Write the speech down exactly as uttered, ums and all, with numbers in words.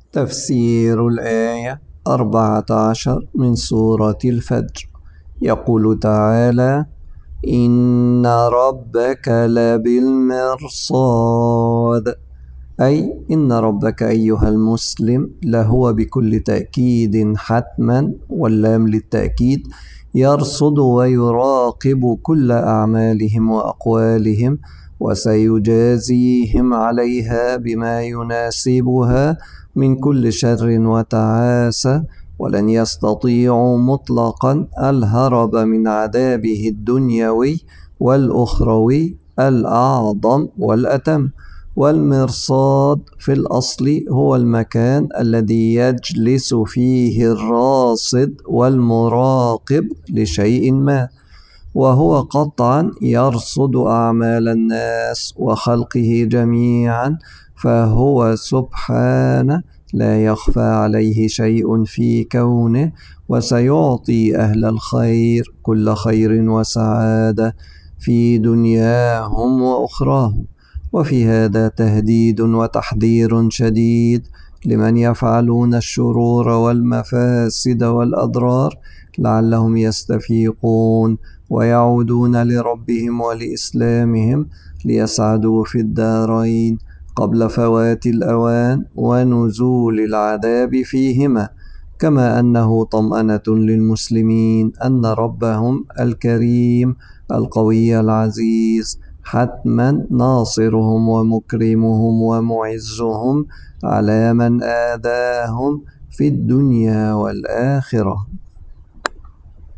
تفسير الآية أربعة عشر من سورة الفجر. يقول تعالى: إن ربك لبالمرصاد، أي إن ربك أيها المسلم لهو بكل تأكيد حتما، واللام للتأكيد، يرصد ويراقب كل أعمالهم وأقوالهم، وسيجازيهم عليها بما يناسبها من كل شر وتعاسة، ولن يستطيعوا مطلقا الهرب من عذابه الدنيوي والأخروي الأعظم والأتم. والمرصاد في الأصل هو المكان الذي يجلس فيه الراصد والمراقب لشيء ما، وهو قطعا يرصد أعمال الناس وخلقه جميعا، فهو سبحانه لا يخفى عليه شيء في كونه، وسيعطي أهل الخير كل خير وسعادة في دنياهم وأخراهم. وفي هذا تهديد وتحذير شديد لمن يفعلون الشرور والمفاسد والأضرار، لعلهم يستفيقون ويعودون لربهم ولإسلامهم ليسعدوا في الدارين قبل فوات الأوان ونزول العذاب فيهما. كما أنه طمأنة للمسلمين أن ربهم الكريم القوي العزيز حتما ناصرهم ومكرمهم ومعزهم على من آذاهم في الدنيا والآخرة.